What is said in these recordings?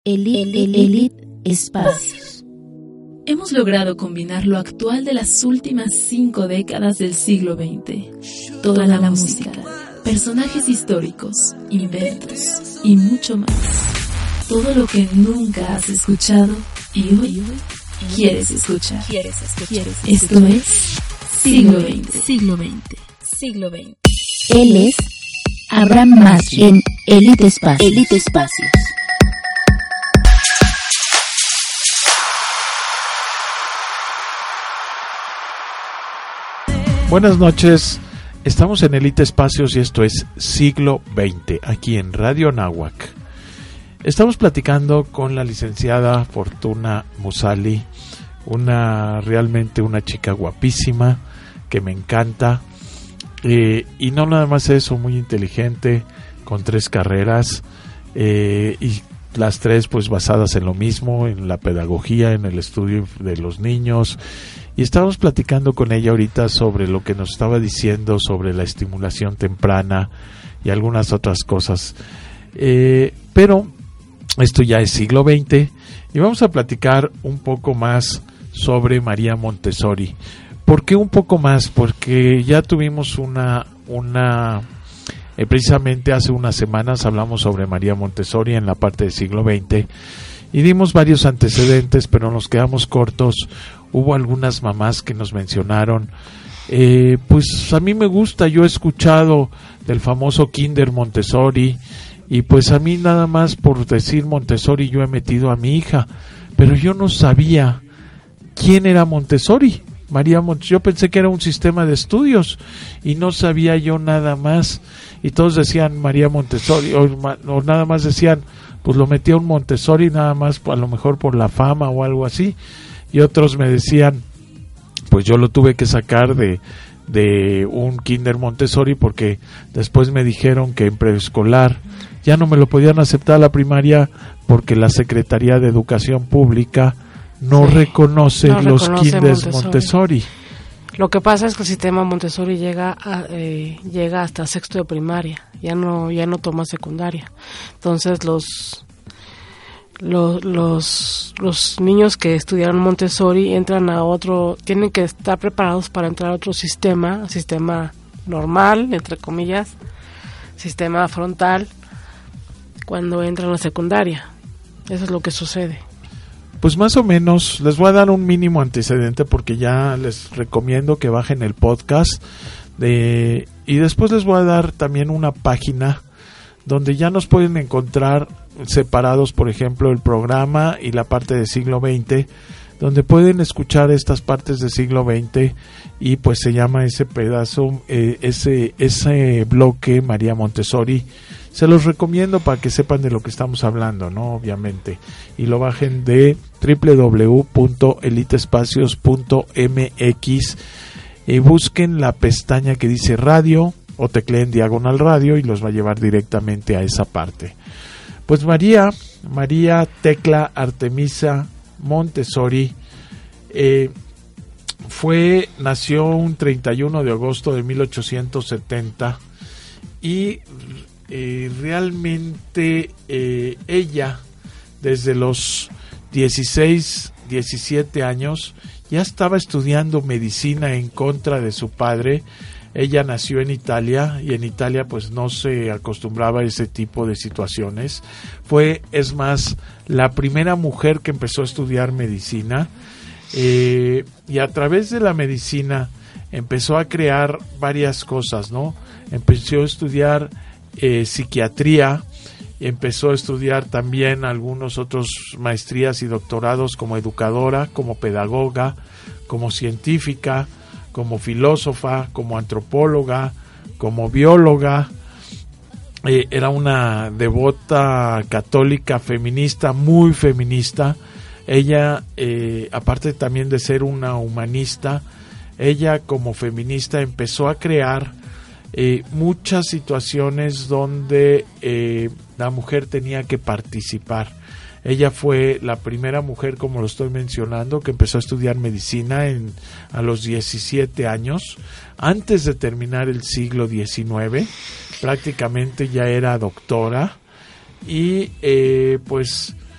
Elite Espacios. Hemos logrado combinar lo actual de las últimas 5 décadas del siglo XX. Toda la música, personajes históricos, inventos y mucho más. Todo lo que nunca has escuchado y hoy quieres escuchar. Esto es Siglo XX. Él es Abraham Masri en Elite Espacios. Buenas noches, estamos en Elite Espacios y esto es Siglo XX, aquí en Radio Anáhuac. Estamos platicando con la licenciada Fortuna Musali, realmente una chica guapísima que me encanta, y no nada más eso, muy inteligente, con 3 carreras, y las 3 pues basadas en lo mismo, en la pedagogía, en el estudio de los niños. Y estábamos platicando con ella ahorita sobre lo que nos estaba diciendo sobre la estimulación temprana y algunas otras cosas. Pero esto ya es siglo XX y vamos a platicar un poco más sobre María Montessori. ¿Por qué un poco más? Porque ya tuvimos precisamente hace unas semanas hablamos sobre María Montessori en la parte del siglo XX y dimos varios antecedentes, pero nos quedamos cortos. Hubo algunas mamás que nos mencionaron, pues a mí me gusta, yo he escuchado del famoso Kinder Montessori y pues a mí nada más por decir Montessori yo he metido a mi hija, pero yo no sabía quién era Montessori. Yo pensé que era un sistema de estudios y no sabía yo nada más, y todos decían María Montessori o nada más decían pues lo metí a un Montessori nada más a lo mejor por la fama o algo así. Y otros me decían, pues yo lo tuve que sacar de un Kinder Montessori porque después me dijeron que en preescolar ya no me lo podían aceptar a la primaria porque la Secretaría de Educación Pública no reconoce los Kinders Montessori. Lo que pasa es que el sistema Montessori llega hasta sexto de primaria, ya no toma secundaria. Entonces los niños que estudiaron Montessori entran a otro, tienen que estar preparados para entrar a otro sistema normal, entre comillas, sistema frontal, cuando entran a la secundaria. Eso es lo que sucede. Pues más o menos, les voy a dar un mínimo antecedente porque ya les recomiendo que bajen el podcast y después les voy a dar también una página donde ya nos pueden encontrar separados, por ejemplo, el programa y la parte del siglo XX, donde pueden escuchar estas partes del siglo XX y pues se llama ese pedazo, ese bloque María Montessori. Se los recomiendo para que sepan de lo que estamos hablando, ¿no? Obviamente. Y lo bajen de www.elitespacios.mx y busquen la pestaña que dice radio o tecleen diagonal radio y los va a llevar directamente a esa parte. Pues María Tecla Artemisa Montessori nació un 31 de agosto de 1870 y realmente ella desde los 16, 17 años ya estaba estudiando medicina en contra de su padre. Ella nació en Italia y en Italia pues no se acostumbraba a ese tipo de situaciones. Es más, la primera mujer que empezó a estudiar medicina y a través de la medicina empezó a crear varias cosas, ¿no? Empezó a estudiar psiquiatría, empezó a estudiar también algunos otros maestrías y doctorados como educadora, como pedagoga, como científica, como filósofa, como antropóloga, como bióloga. Era una devota católica feminista, muy feminista. Ella, aparte también de ser una humanista, ella como feminista empezó a crear muchas situaciones donde la mujer tenía que participar. Ella fue la primera mujer, como lo estoy mencionando, que empezó a estudiar medicina a los 17 años, antes de terminar el siglo XIX. Prácticamente ya era doctora y pues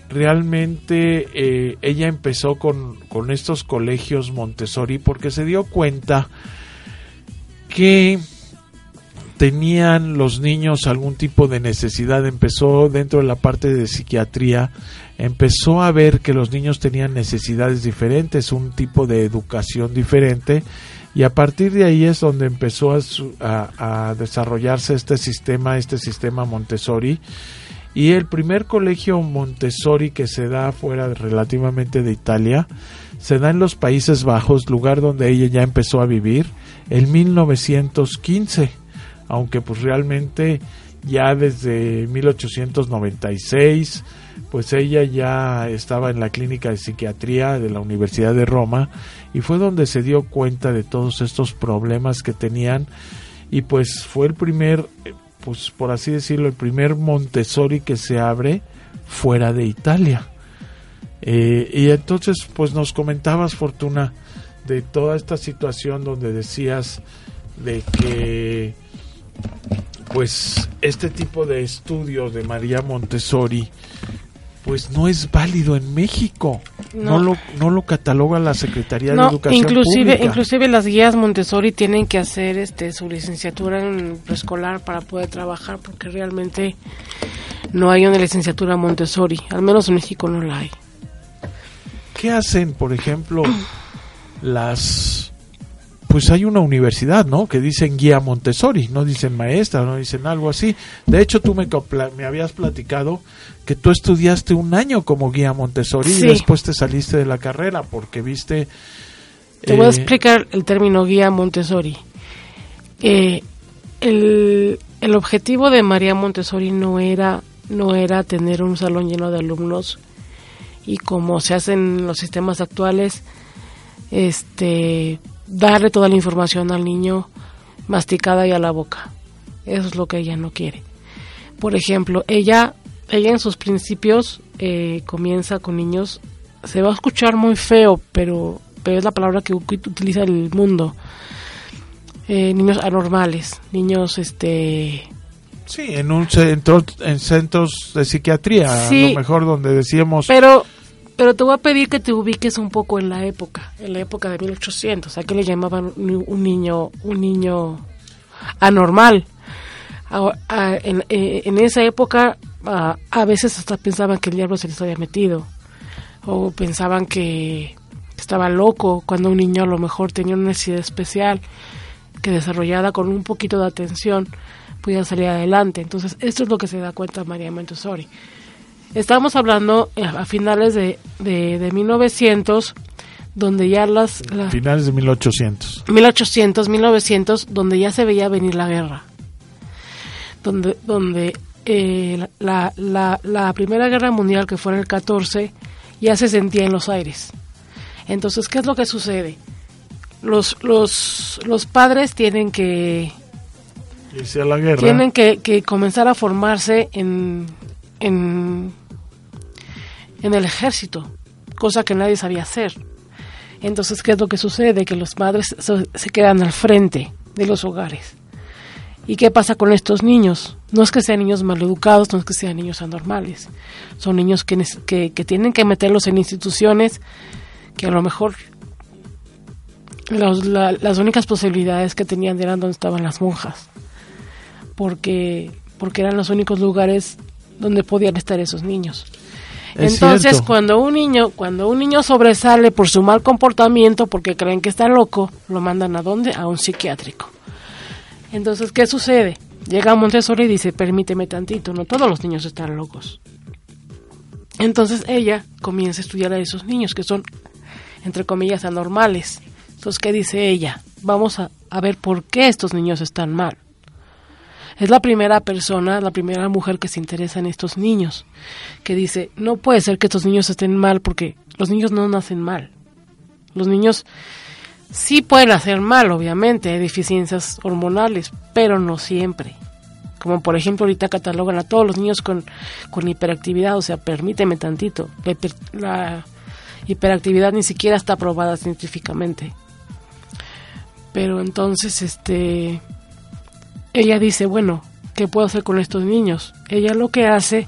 realmente ella empezó con estos colegios Montessori porque se dio cuenta que tenían los niños algún tipo de necesidad. Empezó dentro de la parte de psiquiatría, empezó a ver que los niños tenían necesidades diferentes, un tipo de educación diferente, y a partir de ahí es donde empezó a desarrollarse este sistema Montessori. Y el primer colegio Montessori que se da fuera relativamente de Italia se da en los Países Bajos, lugar donde ella ya empezó a vivir, en 1915, aunque pues realmente ya desde 1896 pues ella ya estaba en la clínica de psiquiatría de la Universidad de Roma, y fue donde se dio cuenta de todos estos problemas que tenían, y pues fue el primer, pues por así decirlo, el primer Montessori que se abre fuera de Italia. Y entonces pues nos comentabas, Fortuna, de toda esta situación donde decías de que pues este tipo de estudios de María Montessori pues no es válido en México. No lo cataloga la Secretaría de Educación Pública. Inclusive las guías Montessori tienen que hacer su licenciatura en preescolar para poder trabajar, porque realmente no hay una licenciatura Montessori, al menos en México no la hay. ¿Qué hacen, por ejemplo, pues hay una universidad, ¿no?, que dicen guía Montessori, no dicen maestra, no dicen algo así? De hecho, tú me habías platicado que tú estudiaste un año como guía Montessori, sí, y después te saliste de la carrera porque viste... Te voy a explicar el término guía Montessori. El objetivo de María Montessori no era tener un salón lleno de alumnos y, como se hace en los sistemas actuales, darle toda la información al niño masticada y a la boca. Eso es lo que ella no quiere. Por ejemplo, ella en sus principios comienza con niños, se va a escuchar muy feo, pero es la palabra que utiliza el mundo. Niños anormales, niños Sí, en centros de psiquiatría, sí, a lo mejor donde decíamos... Pero te voy a pedir que te ubiques un poco en la época de 1800, ¿a qué le llamaban un niño anormal? En esa época a veces hasta pensaban que el diablo se les había metido, o pensaban que estaba loco, cuando un niño a lo mejor tenía una necesidad especial que, desarrollada con un poquito de atención, podía salir adelante. Entonces esto es lo que se da cuenta María Montessori. Estamos hablando a finales de 1900, donde ya finales de 1800, 1900, donde ya se veía venir la guerra, donde la Primera Guerra Mundial, que fue en el 14, ya se sentía en los aires. Entonces, ¿qué es lo que sucede? Los padres tienen que irse a la guerra, tienen que comenzar a formarse en el ejército, cosa que nadie sabía hacer. Entonces, ¿qué es lo que sucede? Que los padres se quedan al frente de los hogares. ¿Y qué pasa con estos niños? No es que sean niños maleducados, no es que sean niños anormales. Son niños que tienen que meterlos en instituciones que a lo mejor las únicas posibilidades que tenían eran donde estaban las monjas, porque eran los únicos lugares donde podían estar esos niños. Entonces, cierto, cuando un niño sobresale por su mal comportamiento, porque creen que está loco, lo mandan ¿a dónde? A un psiquiátrico. Entonces, ¿qué sucede? Llega Montessori y dice, permíteme tantito, no todos los niños están locos. Entonces ella comienza a estudiar a esos niños que son, entre comillas, anormales. Entonces, ¿qué dice ella? Vamos a ver por qué estos niños están mal. Es la primera persona, la primera mujer que se interesa en estos niños, que dice, no puede ser que estos niños estén mal, porque los niños no nacen mal. Los niños sí pueden hacer mal, obviamente, hay deficiencias hormonales, pero no siempre. Como por ejemplo ahorita catalogan a todos los niños con hiperactividad, o sea, permíteme tantito, la hiperactividad ni siquiera está aprobada científicamente. Pero entonces, ella dice, bueno, ¿qué puedo hacer con estos niños? Ella lo que hace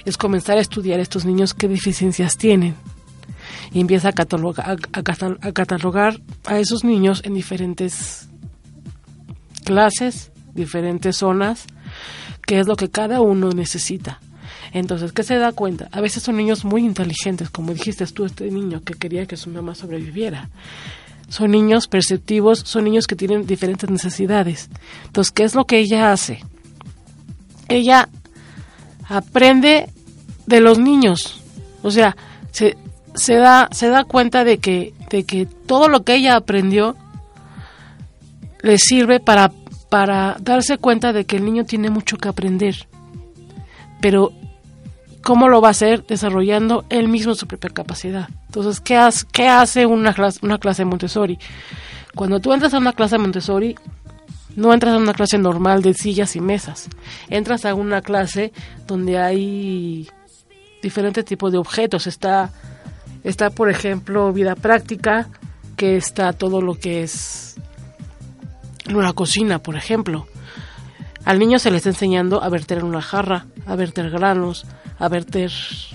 es comenzar a estudiar a estos niños qué deficiencias tienen. Y empieza a catalogar a esos niños en diferentes clases, diferentes zonas, qué es lo que cada uno necesita. Entonces, ¿qué se da cuenta? A veces son niños muy inteligentes, como dijiste tú, este niño que quería que su mamá sobreviviera. Son niños perceptivos, son niños que tienen diferentes necesidades. Entonces, ¿qué es lo que ella hace? Ella aprende de los niños. O sea, se da cuenta de que todo lo que ella aprendió le sirve para darse cuenta de que el niño tiene mucho que aprender. Pero ¿cómo lo va a hacer? Desarrollando él mismo su propia capacidad. Entonces, ¿qué hace una clase Montessori? Cuando tú entras a una clase Montessori, no entras a una clase normal de sillas y mesas. Entras a una clase donde hay diferentes tipos de objetos. Está, por ejemplo, vida práctica, que está todo lo que es una cocina, por ejemplo. Al niño se le está enseñando a verter en una jarra, a verter granos, a verter...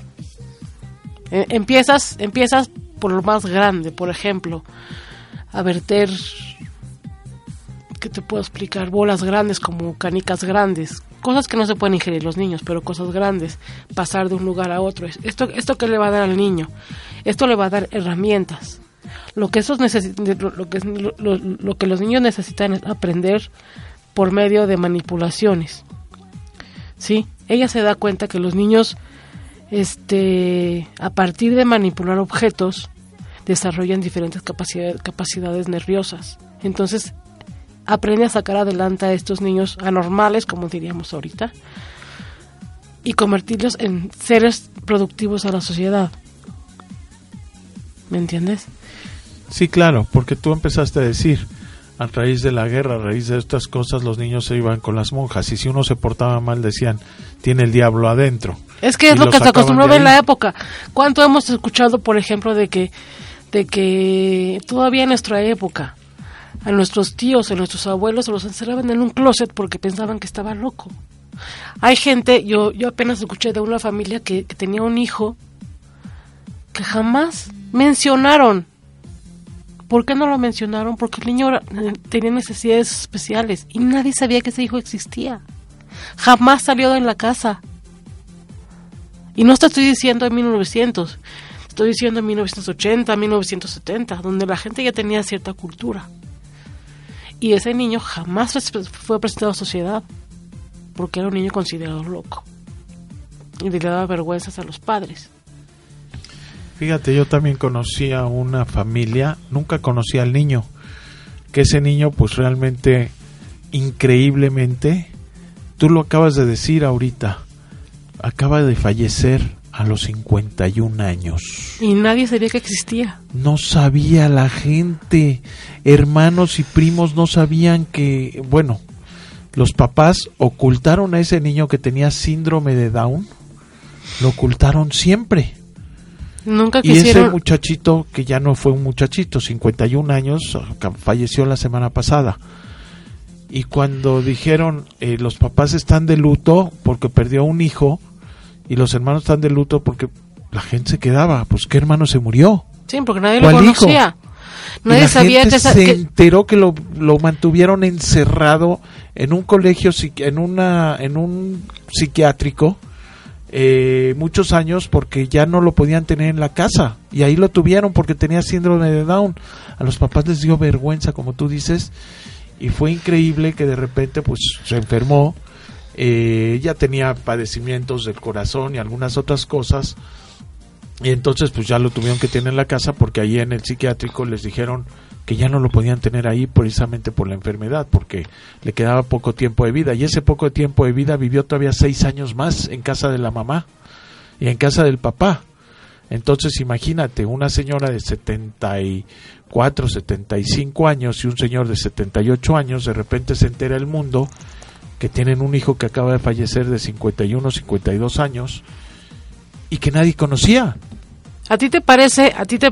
Empiezas por lo más grande, por ejemplo, a verter, ¿qué te puedo explicar? Bolas grandes como canicas grandes, cosas que no se pueden ingerir los niños, pero cosas grandes, pasar de un lugar a otro. ¿Esto qué le va a dar al niño? Esto le va a dar herramientas. Lo que los niños necesitan es aprender por medio de manipulaciones. ¿Sí? Ella se da cuenta que los niños, a partir de manipular objetos, desarrollan diferentes capacidades nerviosas. Entonces, aprende a sacar adelante a estos niños anormales, como diríamos ahorita, y convertirlos en seres productivos a la sociedad. ¿Me entiendes? Sí, claro, porque tú empezaste a decir, a raíz de la guerra, a raíz de estas cosas, los niños se iban con las monjas, y si uno se portaba mal decían, tiene el diablo adentro. Es que es lo que se acostumbró en la época. ¿Cuánto hemos escuchado, por ejemplo, de que todavía en nuestra época a nuestros tíos, a nuestros abuelos los encerraban en un closet porque pensaban que estaba loco? Hay gente, yo apenas escuché de una familia que tenía un hijo que jamás mencionaron. ¿Por qué no lo mencionaron? Porque el niño tenía necesidades especiales y nadie sabía que ese hijo existía. Jamás salió de la casa. Y no te estoy diciendo en 1900, estoy diciendo en 1980, 1970, donde la gente ya tenía cierta cultura. Y ese niño jamás fue presentado a la sociedad, porque era un niño considerado loco. Y le daba vergüenzas a los padres. Fíjate, yo también conocí a una familia, nunca conocí al niño, que ese niño pues realmente, increíblemente, tú lo acabas de decir ahorita, acaba de fallecer a los 51 años. Y nadie sabía que existía. No sabía la gente, hermanos y primos no sabían que, bueno, los papás ocultaron a ese niño que tenía síndrome de Down, lo ocultaron siempre. Nunca y quisieron... ese muchachito, que ya no fue un muchachito, 51 años, falleció la semana pasada. Y cuando dijeron, los papás están de luto porque perdió un hijo, y los hermanos están de luto porque la gente se quedaba, pues ¿qué hermano se murió? Sí, porque nadie lo conocía. Nadie sabía que se enteró que lo mantuvieron encerrado en un colegio, en un psiquiátrico, muchos años, porque ya no lo podían tener en la casa, y ahí lo tuvieron porque tenía síndrome de Down. A los papás les dio vergüenza, como tú dices, y fue increíble que de repente pues se enfermó. Ya tenía padecimientos del corazón y algunas otras cosas, y entonces pues ya lo tuvieron que tener en la casa, porque ahí en el psiquiátrico les dijeron que ya no lo podían tener ahí precisamente por la enfermedad, porque le quedaba poco tiempo de vida, y ese poco tiempo de vida vivió todavía 6 años más en casa de la mamá y en casa del papá. Entonces imagínate, una señora de 74, 75 años y un señor de 78 años, de repente se entera el mundo que tienen un hijo que acaba de fallecer de 51, 52 años y que nadie conocía. ¿A ti te parece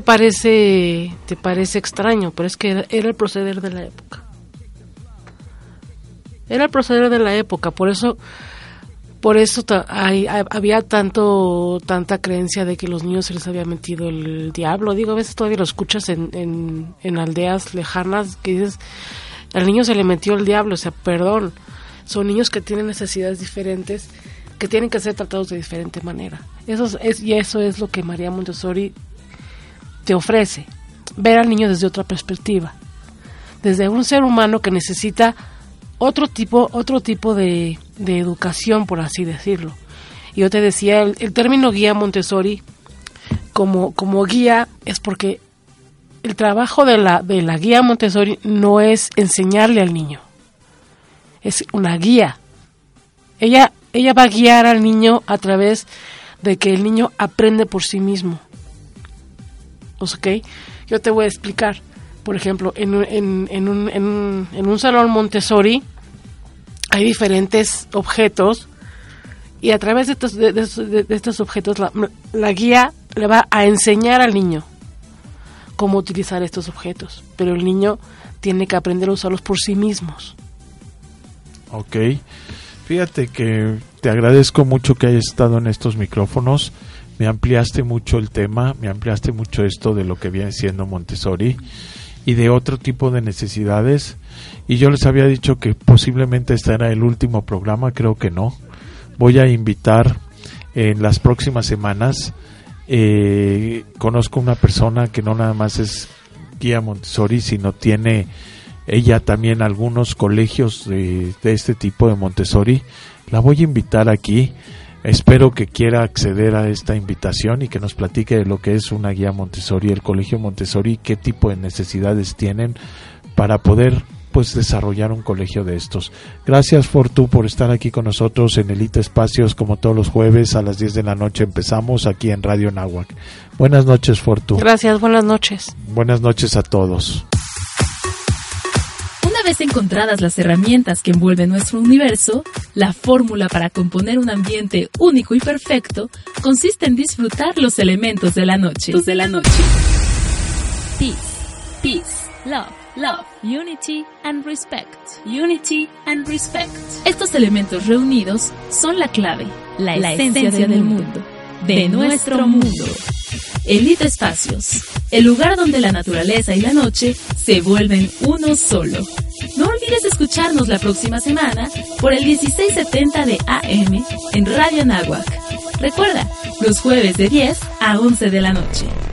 extraño? Pero es que era el proceder de la época. Era el proceder de la época, por eso Por eso había tanta creencia de que los niños se les había metido el diablo. Digo, a veces todavía lo escuchas en aldeas lejanas que dices, al niño se le metió el diablo. O sea, perdón, son niños que tienen necesidades diferentes, que tienen que ser tratados de diferente manera. Eso es lo que María Montessori te ofrece, ver al niño desde otra perspectiva, desde un ser humano que necesita otro tipo de educación, por así decirlo. Y yo te decía, el término guía Montessori como guía es porque el trabajo de la guía Montessori no es enseñarle al niño, es una guía. Ella va a guiar al niño a través de que el niño aprende por sí mismo. ¿Ok? Yo te voy a explicar. Por ejemplo, en un salón Montessori hay diferentes objetos y a través de estos objetos la guía le va a enseñar al niño cómo utilizar estos objetos, pero el niño tiene que aprender a usarlos por sí mismos. Ok. Fíjate que te agradezco mucho que hayas estado en estos micrófonos. Me ampliaste mucho el tema, me ampliaste mucho esto de lo que viene siendo Montessori y de otro tipo de necesidades. Y yo les había dicho que posiblemente este era el último programa, creo que no. Voy a invitar en las próximas semanas. Conozco una persona que no nada más es guía Montessori, sino tiene ella también algunos colegios de este tipo de Montessori. La voy a invitar aquí. Espero que quiera acceder a esta invitación y que nos platique de lo que es una guía Montessori, el colegio Montessori, qué tipo de necesidades tienen para poder pues desarrollar un colegio de estos. Gracias, Fortu, por estar aquí con nosotros en Elite Espacios, como todos los jueves a las 10 de la noche empezamos aquí en Radio Náhuac. Buenas noches, Fortu. Gracias, buenas noches. Buenas noches a todos. Una vez encontradas las herramientas que envuelven nuestro universo, la fórmula para componer un ambiente único y perfecto consiste en disfrutar los elementos de la noche. Peace, peace, love, love, unity and respect. Unity and respect. Estos elementos reunidos son la clave, la esencia del mundo, de nuestro mundo. Elite Espacios, el lugar donde la naturaleza y la noche se vuelven uno solo. No olvides escucharnos la próxima semana por el 1670 de AM en Radio Náhuac. Recuerda, los jueves de 10 a 11 de la noche.